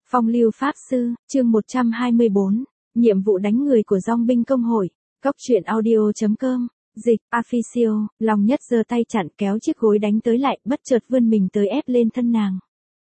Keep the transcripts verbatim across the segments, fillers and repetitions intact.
Phong lưu pháp sư, chương một trăm hai mươi bốn, nhiệm vụ đánh người của dong binh công hội. Cốc truyện audio chấm com, dịch, official, Long Nhất giơ tay chặn kéo chiếc gối đánh tới lại, bất chợt vươn mình tới ép lên thân nàng.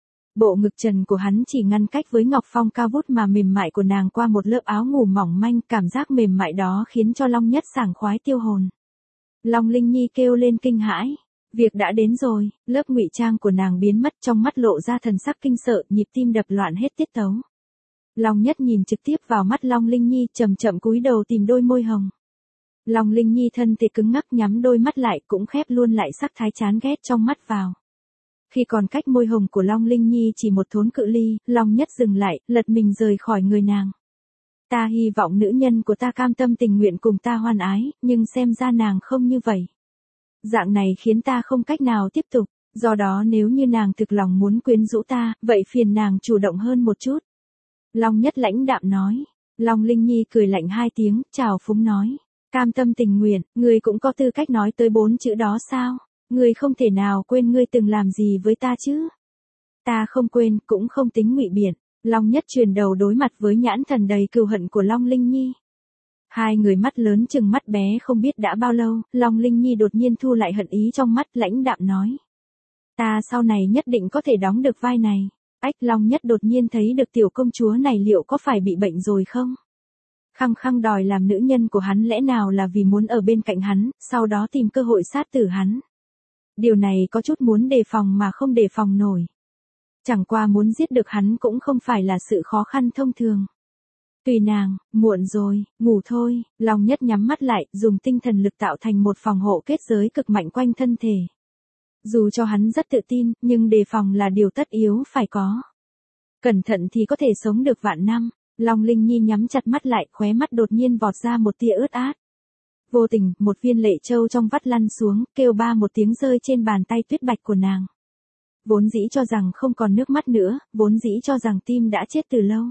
Bộ ngực trần của hắn chỉ ngăn cách với ngọc phong cao vút mà mềm mại của nàng qua một lớp áo ngủ mỏng manh, cảm giác mềm mại đó khiến cho Long Nhất sảng khoái tiêu hồn. Long Linh Nhi kêu lên kinh hãi. Việc đã đến rồi, lớp ngụy trang của nàng biến mất, trong mắt lộ ra thần sắc kinh sợ, nhịp tim đập loạn hết tiết tấu. Long Nhất nhìn trực tiếp vào mắt Long Linh Nhi, chậm chậm cúi đầu tìm đôi môi hồng. Long Linh Nhi thân thể cứng ngắc nhắm đôi mắt lại, cũng khép luôn lại sắc thái chán ghét trong mắt vào. Khi còn cách môi hồng của Long Linh Nhi chỉ một thốn cự ly, Long Nhất dừng lại, lật mình rời khỏi người nàng. Ta hy vọng nữ nhân của ta cam tâm tình nguyện cùng ta hoan ái, nhưng xem ra nàng không như vậy. Dạng này khiến ta không cách nào tiếp tục, do đó nếu như nàng thực lòng muốn quyến rũ ta, vậy phiền nàng chủ động hơn một chút. Long Nhất lãnh đạm nói. Long Linh Nhi cười lạnh hai tiếng, chào phúng nói. Cam tâm tình nguyện, ngươi cũng có tư cách nói tới bốn chữ đó sao? Ngươi không thể nào quên ngươi từng làm gì với ta chứ? Ta không quên, cũng không tính ngụy biện. Long Nhất truyền đầu đối mặt với nhãn thần đầy cừu hận của Long Linh Nhi. Hai người mắt lớn chừng mắt bé không biết đã bao lâu, Long Linh Nhi đột nhiên thu lại hận ý trong mắt, lãnh đạm nói. Ta sau này nhất định có thể đóng được vai này. Ách, Long Nhất đột nhiên thấy được tiểu công chúa này liệu có phải bị bệnh rồi không? Khăng khăng đòi làm nữ nhân của hắn, lẽ nào là vì muốn ở bên cạnh hắn, sau đó tìm cơ hội sát tử hắn. Điều này có chút muốn đề phòng mà không đề phòng nổi. Chẳng qua muốn giết được hắn cũng không phải là sự khó khăn thông thường. Tùy nàng, muộn rồi, ngủ thôi. Long Nhất nhắm mắt lại, dùng tinh thần lực tạo thành một phòng hộ kết giới cực mạnh quanh thân thể. Dù cho hắn rất tự tin, nhưng đề phòng là điều tất yếu phải có. Cẩn thận thì có thể sống được vạn năm. Long Linh Nhi nhắm chặt mắt lại, khóe mắt đột nhiên vọt ra một tia ướt át. Vô tình, một viên lệ châu trong vắt lăn xuống, kêu ba một tiếng rơi trên bàn tay tuyết bạch của nàng. Vốn dĩ cho rằng không còn nước mắt nữa, vốn dĩ cho rằng tim đã chết từ lâu.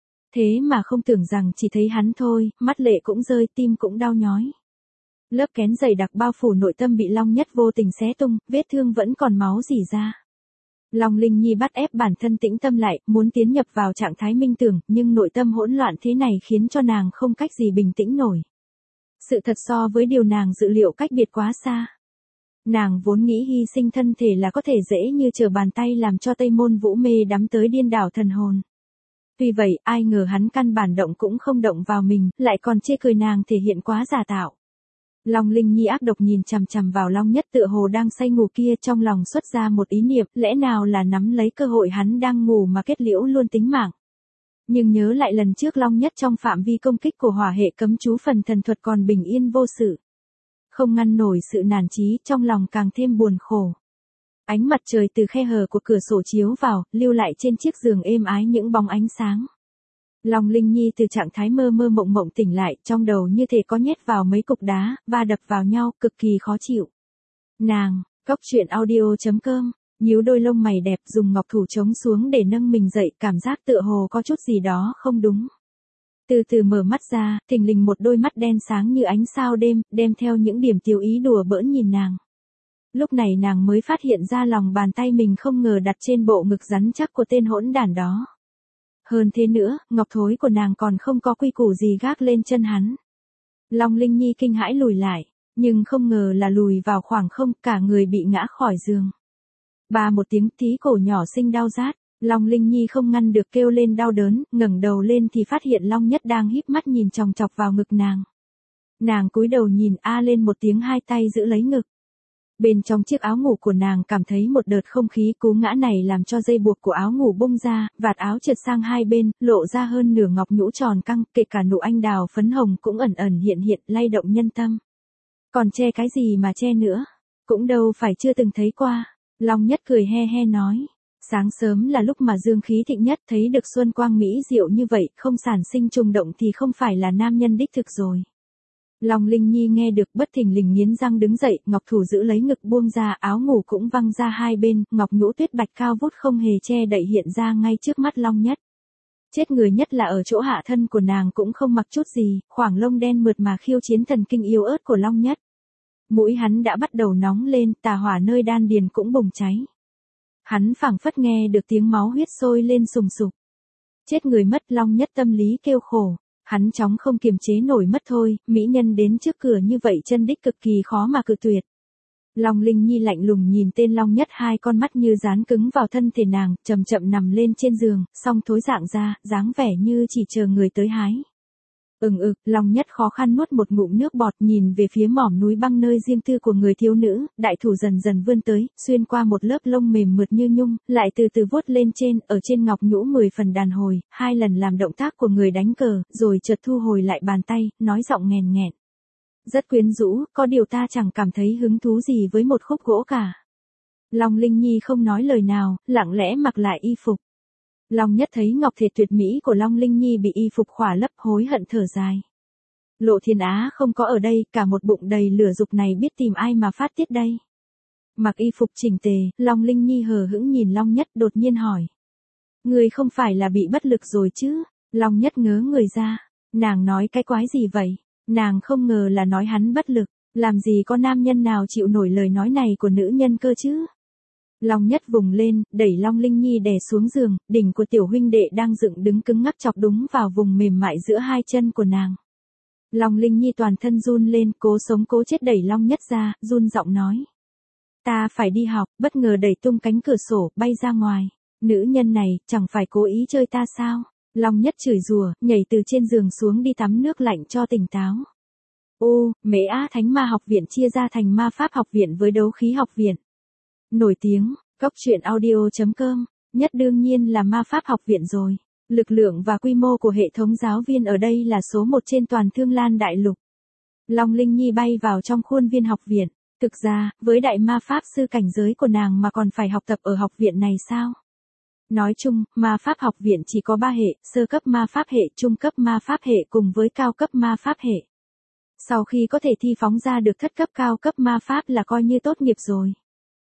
Thế mà không tưởng rằng chỉ thấy hắn thôi, mắt lệ cũng rơi, tim cũng đau nhói. Lớp kén dày đặc bao phủ nội tâm bị Long Nhất vô tình xé tung, vết thương vẫn còn máu rỉ ra. Long Linh Nhi bắt ép bản thân tĩnh tâm lại, muốn tiến nhập vào trạng thái minh tưởng, nhưng nội tâm hỗn loạn thế này khiến cho nàng không cách gì bình tĩnh nổi. Sự thật so với điều nàng dự liệu cách biệt quá xa. Nàng vốn nghĩ hy sinh thân thể là có thể dễ như trở bàn tay làm cho Tây Môn Vũ mê đắm tới điên đảo thần hồn. Tuy vậy, ai ngờ hắn căn bản động cũng không động vào mình, lại còn chê cười nàng thể hiện quá giả tạo. Long Linh Nhi ác độc nhìn chằm chằm vào Long Nhất tựa hồ đang say ngủ kia, trong lòng xuất ra một ý niệm, lẽ nào là nắm lấy cơ hội hắn đang ngủ mà kết liễu luôn tính mạng. Nhưng nhớ lại lần trước Long Nhất trong phạm vi công kích của hỏa hệ cấm chú phần thần thuật còn bình yên vô sự. Không ngăn nổi sự nản chí, trong lòng càng thêm buồn khổ. Ánh mặt trời từ khe hở của cửa sổ chiếu vào, lưu lại trên chiếc giường êm ái những bóng ánh sáng. Long Linh Nhi từ trạng thái mơ mơ mộng mộng tỉnh lại, trong đầu như thể có nhét vào mấy cục đá, va đập vào nhau, cực kỳ khó chịu. Nàng, Cốc truyện audio chấm com, nhíu đôi lông mày đẹp, dùng ngọc thủ chống xuống để nâng mình dậy, cảm giác tựa hồ có chút gì đó không đúng. Từ từ mở mắt ra, thình lình một đôi mắt đen sáng như ánh sao đêm, đem theo những điểm tiêu ý đùa bỡn nhìn nàng. Lúc này nàng mới phát hiện ra lòng bàn tay mình không ngờ đặt trên bộ ngực rắn chắc của tên hỗn đản đó. Hơn thế nữa, ngọc thối của nàng còn không có quy củ gì gác lên chân hắn. Long Linh Nhi kinh hãi lùi lại, nhưng không ngờ là lùi vào khoảng không, cả người bị ngã khỏi giường. Ba một tiếng, tí cổ nhỏ xinh đau rát. Long Linh Nhi không ngăn được kêu lên đau đớn, ngẩng đầu lên thì phát hiện Long Nhất đang híp mắt nhìn chòng chọc vào ngực nàng. Nàng cúi đầu nhìn, a lên một tiếng, hai tay giữ lấy ngực. Bên trong chiếc áo ngủ của nàng cảm thấy một đợt không khí cú ngã này làm cho dây buộc của áo ngủ bung ra, vạt áo trượt sang hai bên, lộ ra hơn nửa ngọc nhũ tròn căng, kể cả nụ anh đào phấn hồng cũng ẩn ẩn hiện hiện, lay động nhân tâm. Còn che cái gì mà che nữa, cũng đâu phải chưa từng thấy qua. Long Nhất cười he he nói. Sáng sớm là lúc mà dương khí thịnh nhất, thấy được xuân quang mỹ diệu như vậy, không sản sinh trùng động thì không phải là nam nhân đích thực rồi. Long Linh Nhi nghe được bất thình lình nghiến răng đứng dậy, ngọc thủ giữ lấy ngực buông ra, áo ngủ cũng văng ra hai bên, ngọc nhũ tuyết bạch cao vút không hề che đậy hiện ra ngay trước mắt Long Nhất. Chết người nhất là ở chỗ hạ thân của nàng cũng không mặc chút gì, khoảng lông đen mượt mà khiêu chiến thần kinh yếu ớt của Long Nhất. Mũi hắn đã bắt đầu nóng lên, tà hỏa nơi đan điền cũng bùng cháy. Hắn phảng phất nghe được tiếng máu huyết sôi lên sùng sục. Chết người mất, Long Nhất tâm lý kêu khổ. Hắn chóng không kiềm chế nổi mất thôi, mỹ nhân đến trước cửa như vậy chân đích cực kỳ khó mà cự tuyệt. Long Linh Nhi lạnh lùng nhìn tên Long Nhất, hai con mắt như dán cứng vào thân thể nàng, chậm chậm nằm lên trên giường, song thối dạng ra, dáng vẻ như chỉ chờ người tới hái. Ừng ực, Long Nhất khó khăn nuốt một ngụm nước bọt, nhìn về phía mỏm núi băng nơi riêng tư của người thiếu nữ, đại thủ dần dần vươn tới, xuyên qua một lớp lông mềm mượt như nhung, lại từ từ vuốt lên trên, ở trên ngọc nhũ mười phần đàn hồi, hai lần làm động tác của người đánh cờ, rồi chợt thu hồi lại bàn tay, nói giọng nghèn nghẹn. Rất quyến rũ, có điều ta chẳng cảm thấy hứng thú gì với một khúc gỗ cả. Long Linh Nhi không nói lời nào, lặng lẽ mặc lại y phục. Long Nhất thấy ngọc thể tuyệt mỹ của Long Linh Nhi bị y phục khỏa lấp, hối hận thở dài. Lộ Thiên Á không có ở đây, cả một bụng đầy lửa dục này biết tìm ai mà phát tiết đây. Mặc y phục chỉnh tề, Long Linh Nhi hờ hững nhìn Long Nhất, đột nhiên hỏi. Người không phải là bị bất lực rồi chứ? Long Nhất ngớ người ra. Nàng nói cái quái gì vậy? Nàng không ngờ là nói hắn bất lực. Làm gì có nam nhân nào chịu nổi lời nói này của nữ nhân cơ chứ? Long Nhất vùng lên, đẩy Long Linh Nhi đè xuống giường, đỉnh của tiểu huynh đệ đang dựng đứng cứng ngắc chọc đúng vào vùng mềm mại giữa hai chân của nàng. Long Linh Nhi toàn thân run lên, cố sống cố chết đẩy Long Nhất ra, run giọng nói. Ta phải đi học, bất ngờ đẩy tung cánh cửa sổ, bay ra ngoài. Nữ nhân này, chẳng phải cố ý chơi ta sao? Long Nhất chửi rủa, nhảy từ trên giường xuống đi tắm nước lạnh cho tỉnh táo. Ô, Mễ Á Thánh Ma Học Viện chia ra thành Ma Pháp Học Viện với Đấu Khí Học Viện. Nổi tiếng, cốc truyện audio chấm com, nhất đương nhiên là Ma Pháp Học Viện rồi. Lực lượng và quy mô của hệ thống giáo viên ở đây là số một trên toàn Thương Lan Đại Lục. Long Linh Nhi bay vào trong khuôn viên học viện. Thực ra, với đại ma pháp sư cảnh giới của nàng mà còn phải học tập ở học viện này sao? Nói chung, ma pháp học viện chỉ có ba hệ, sơ cấp ma pháp hệ, trung cấp ma pháp hệ cùng với cao cấp ma pháp hệ. Sau khi có thể thi phóng ra được thất cấp cao cấp ma pháp là coi như tốt nghiệp rồi.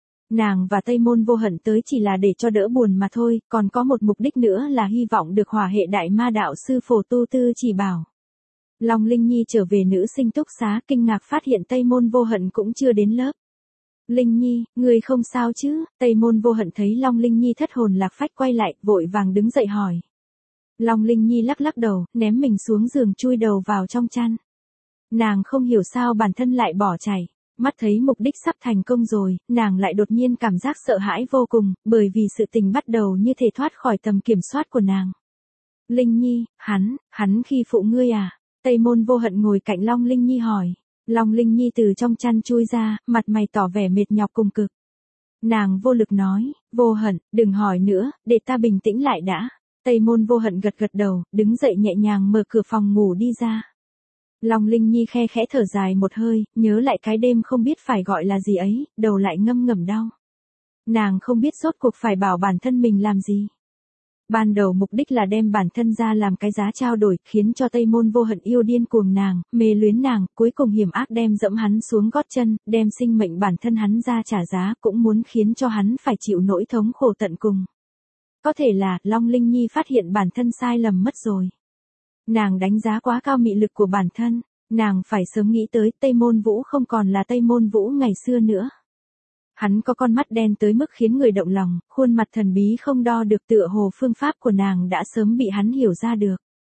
Nàng và Tây Môn Vô Hận tới chỉ là để cho đỡ buồn mà thôi, còn có một mục đích nữa là hy vọng được hỏa hệ đại ma đạo sư Phổ Tu Tư chỉ bảo. Long Linh Nhi trở về nữ sinh túc xá, kinh ngạc phát hiện Tây Môn Vô Hận cũng chưa đến lớp. Linh Nhi, người không sao chứ? Tây Môn Vô Hận thấy Long Linh Nhi thất hồn lạc phách quay lại, vội vàng đứng dậy hỏi. Long Linh Nhi lắc lắc đầu, ném mình xuống giường chui đầu vào trong chăn. Nàng không hiểu sao bản thân lại bỏ chạy. Mắt thấy mục đích sắp thành công rồi, nàng lại đột nhiên cảm giác sợ hãi vô cùng, bởi vì sự tình bắt đầu như thể thoát khỏi tầm kiểm soát của nàng. Linh Nhi, hắn, hắn khi phụ ngươi à? Tây Môn Vô Hận ngồi cạnh Long Linh Nhi hỏi. Long Linh Nhi từ trong chăn chui ra, mặt mày tỏ vẻ mệt nhọc cùng cực. Nàng vô lực nói, Vô Hận, đừng hỏi nữa, để ta bình tĩnh lại đã. Tây Môn Vô Hận gật gật đầu, đứng dậy nhẹ nhàng mở cửa phòng ngủ đi ra. Long Linh Nhi khe khẽ thở dài một hơi, nhớ lại cái đêm không biết phải gọi là gì ấy, đầu lại ngâm ngầm đau. Nàng không biết rốt cuộc phải bảo bản thân mình làm gì. Ban đầu mục đích là đem bản thân ra làm cái giá trao đổi, khiến cho Tây Môn Vô Hận yêu điên cuồng nàng, mê luyến nàng, cuối cùng hiểm ác đem dẫm hắn xuống gót chân, đem sinh mệnh bản thân hắn ra trả giá, cũng muốn khiến cho hắn phải chịu nỗi thống khổ tận cùng. Có thể là, Long Linh Nhi phát hiện bản thân sai lầm mất rồi. Nàng đánh giá quá cao mị lực của bản thân, nàng phải sớm nghĩ tới Tây Môn Vũ không còn là Tây Môn Vũ ngày xưa nữa. Hắn có con mắt đen tới mức khiến người động lòng, khuôn mặt thần bí không đo được, tựa hồ phương pháp của nàng đã sớm bị hắn hiểu ra được.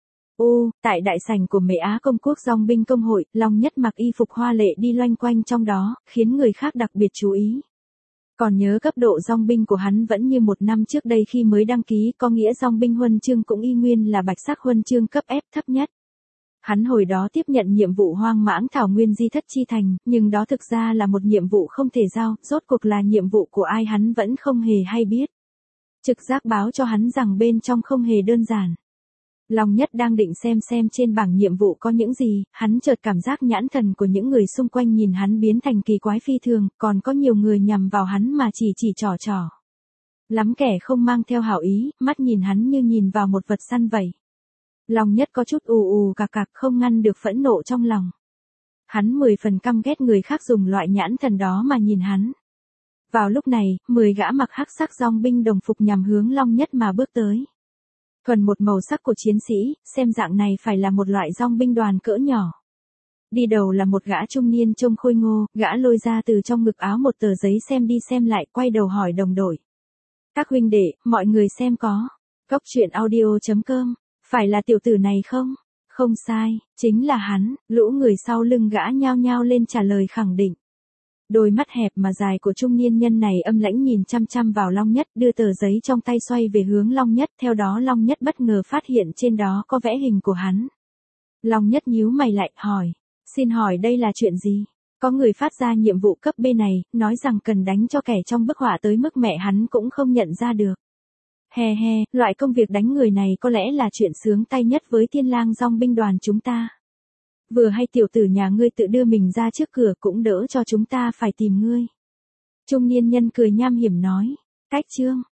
Ô, tại đại sảnh của Mễ Á Công Quốc Dòng binh công hội, Long Nhất mặc y phục hoa lệ đi loanh quanh trong đó, khiến người khác đặc biệt chú ý. Còn nhớ cấp độ dòng binh của hắn vẫn như một năm trước đây khi mới đăng ký, có nghĩa dòng binh huân chương cũng y nguyên là bạch sắc huân chương cấp F thấp nhất. Hắn hồi đó tiếp nhận nhiệm vụ hoang mãng thảo nguyên di thất chi thành, nhưng đó thực ra là một nhiệm vụ không thể giao, rốt cuộc là nhiệm vụ của ai hắn vẫn không hề hay biết. Trực giác báo cho hắn rằng bên trong không hề đơn giản. Long Nhất đang định xem xem trên bảng nhiệm vụ có những gì, hắn chợt cảm giác nhãn thần của những người xung quanh nhìn hắn biến thành kỳ quái phi thường, còn có nhiều người nhằm vào hắn mà chỉ chỉ trò trò. Lắm kẻ không mang theo hảo ý, mắt nhìn hắn như nhìn vào một vật săn vậy. Long Nhất có chút ù ù cạc cạc, không ngăn được phẫn nộ trong lòng. Hắn mười phần căm ghét người khác dùng loại nhãn thần đó mà nhìn hắn. Vào lúc này, mười gã mặc hắc sắc dòng binh đồng phục nhằm hướng Long Nhất mà bước tới. Thuần một màu sắc của chiến sĩ, xem dạng này phải là một loại dòng binh đoàn cỡ nhỏ. Đi đầu là một gã trung niên trông khôi ngô, gã lôi ra từ trong ngực áo một tờ giấy xem đi xem lại, quay đầu hỏi đồng đội. Các huynh đệ, mọi người xem có. Cóc truyện audio chấm com, phải là tiểu tử này không? Không sai, chính là hắn, lũ người sau lưng gã nhao nhao lên trả lời khẳng định. Đôi mắt hẹp mà dài của trung niên nhân này âm lãnh nhìn chăm chăm vào Long Nhất, đưa tờ giấy trong tay xoay về hướng Long Nhất, theo đó Long Nhất bất ngờ phát hiện trên đó có vẽ hình của hắn. Long Nhất nhíu mày lại, hỏi, xin hỏi đây là chuyện gì? Có người phát ra nhiệm vụ cấp B này, nói rằng cần đánh cho kẻ trong bức họa tới mức mẹ hắn cũng không nhận ra được. He he, loại công việc đánh người này có lẽ là chuyện sướng tay nhất với Thiên Lang Dong binh đoàn chúng ta. Vừa hay tiểu tử nhà ngươi tự đưa mình ra trước cửa cũng đỡ cho chúng ta phải tìm ngươi. Trung niên nhân cười nham hiểm nói, cách chương,